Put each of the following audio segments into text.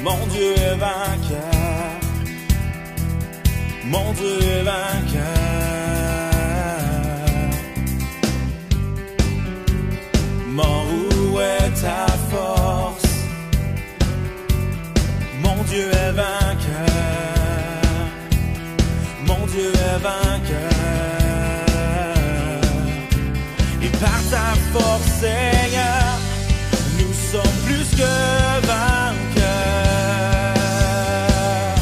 Mon Dieu est vainqueur. Mon Dieu est vainqueur. Mort, où est ta force? Mon Dieu est vainqueur. Mon Dieu est vainqueur. Et par ta force, Seigneur, nous sommes plus que vainqueurs.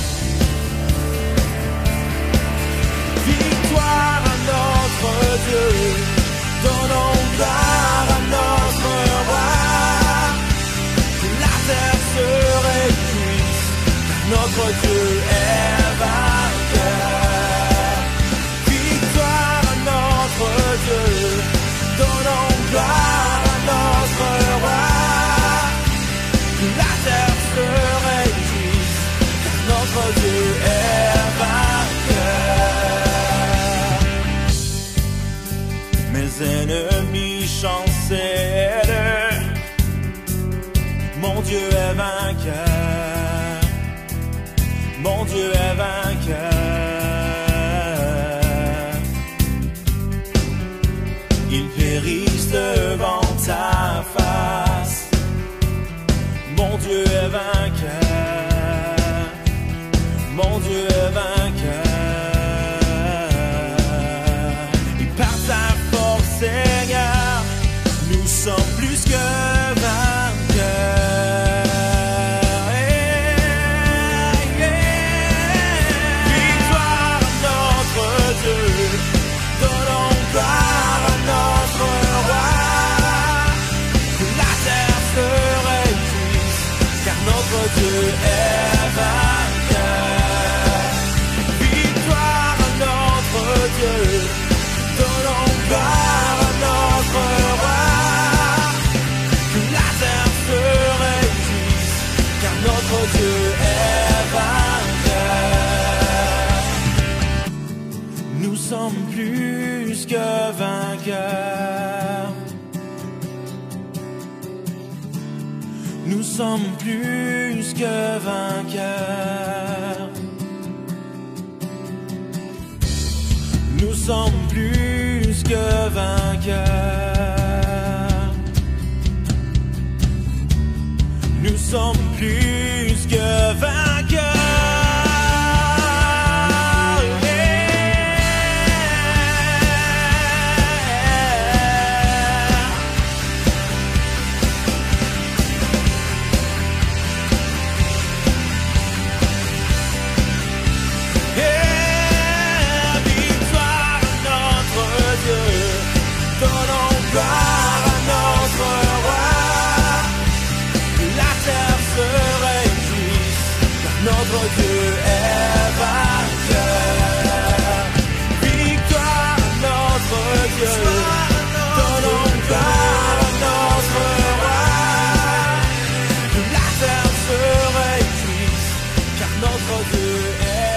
Victoire à notre Dieu, donnons gloire à notre roi. Que la terre se réjouisse, car notre Dieu est vainqueur. Victoire à notre Dieu, donnons gloire à notre roi. Que la terre se réjouisse, car notre Dieu est vainqueur. Mes ennemis chancellent, mon Dieu est vainqueur. Mon Dieu est vainqueur. Ils périssent devant ta face. Mon Dieu est vainqueur. Mon Dieu est vainqueur. Et par ta force, Seigneur, nous sommes plus que vainqueurs. Victoire à notre Dieu, donnons gloire à notre roi. Que la terre se réjouisse, car notre Dieu est vainqueur. Victoire à notre Dieu, donnons gloire à notre roi. Que la terre se réjouisse, car notre Dieu est vainqueur. Nous sommes plus que vainqueurs. Nous sommes plus que vainqueurs. Nous sommes plus que vainqueurs. Nous sommes plus que vainqueurs. Victoire à notre Dieu, donnons gloire à notre roi. La terre se réjouisse, car notre Dieu est vainqueur. Victoire à notre Dieu, donnons gloire à notre roi. Que la terre se réjouisse, car notre Dieu est